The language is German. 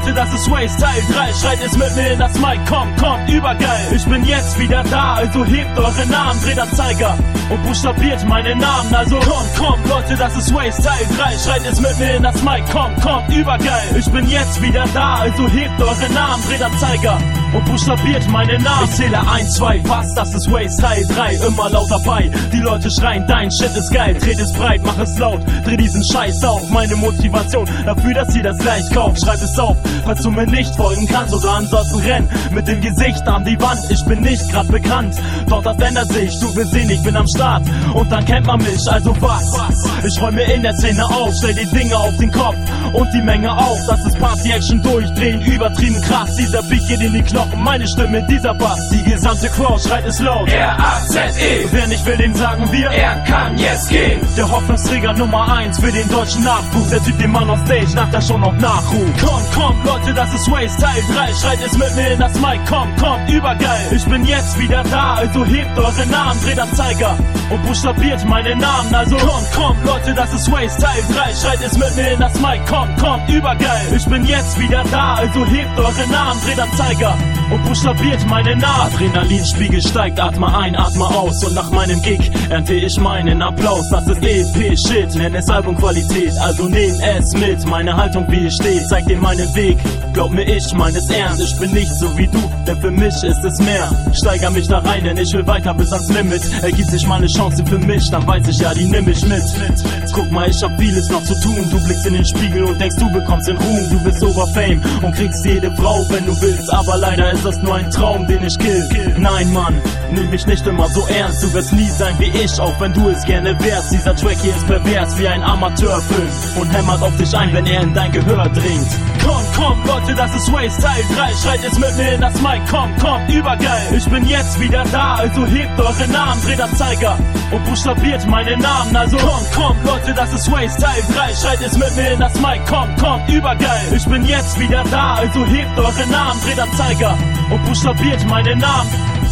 Leute, das ist Waze Teil 3. Schreit es mit mir in das Mic, kommt, übergeil. Ich bin jetzt wieder da, also hebt eure Namen, dreht am Zeiger und buchstabiert meine Namen. Also kommt, Leute, das ist Waze Teil 3. Schreit es mit mir in das Mic, kommt, übergeil. Ich bin jetzt wieder da, also hebt eure Namen, dreht am Zeiger und buchstabiert meine Namen. Ich zähle 1, 2, was, das ist Waze Teil 3. Immer laut dabei, die Leute schreien, dein Shit ist geil. Dreht es breit, mach es laut, dreh diesen Scheiß auf. Meine Motivation dafür, dass ihr das gleich kauft. Schreib es auf, falls du mir nicht folgen kannst. Oder ansonsten renn mit dem Gesicht an die Wand. Ich bin nicht grad bekannt, doch das ändert sich. Du wirst sehen, ich bin am Start und dann kennt man mich. Also was? Ich räume in der Szene auf, stell die Dinge auf den Kopf und die Menge auf. Das ist Party-Action durchdrehen, übertrieben krass. Dieser Beat geht in die Knochen, meine Stimme, dieser Bass. Die gesamte Crowd schreit es laut. R-A-Z-E. Wer nicht will, den sagen wir, Er kann jetzt gehen. der Hoffnungsträger Nummer 1 für den deutschen Nachwuchs. Der Typ, den man auf Stage nach der Show noch nachruft. Kommt, Leute, das ist Waze Teil 3. Schreit es mit mir in das Mic, kommt, übergeil. Ich bin jetzt wieder da, also hebt eure Namen, dreht am Zeiger und buchstabiert meine Namen. Also kommt, Leute, das ist Waze Teil 3. Schreit es mit mir in das Mic, kommt, übergeil. Ich bin jetzt wieder da, also hebt eure Namen, dreht am Zeiger und buchstabiert meine Namen. Adrenalinspiegel steigt, atme ein, atme aus. Und nach meinem Gig ernte ich meinen Applaus. Das ist EP-Shit, nenn es Albumqualität, also nehm es mit. Meine Haltung wie ich stehe, zeig dir meinen Weg. Glaub mir, ich meine es ernst. Ich bin nicht so wie du, denn für mich ist es mehr. Steiger mich da rein, denn ich will weiter bis ans Limit. Ergibt sich mal eine Chance für mich, dann weiß ich ja, die nimm ich mit. Guck mal, ich hab vieles noch zu tun. Du blickst in den Spiegel und denkst, du bekommst den Ruhm. Du bist Oberfame und kriegst jede Frau, wenn du willst. Aber leider ist das nur ein Traum, den ich kill. Nein, Mann, nimm mich nicht immer so ernst. Du wirst nie sein wie ich, auch wenn du es gerne wärst. Dieser Track hier ist pervers wie ein Amateurfilm und hämmert auf dich ein, wenn er in dein Gehör dringt. Kommt, Leute, das ist Waze Teil 3. Schreit es mit mir in das Mic, kommt, übergeil. Ich bin jetzt wieder da, also hebt eure Namen, dreht am Zeiger und buchstabiert meine Namen. Also kommt, Leute, das ist Waze Teil 3. Schreit es mit mir in das Mic, kommt, übergeil. Ich bin jetzt wieder da, also hebt eure Namen, dreht am Zeiger und buchstabiert meine Namen.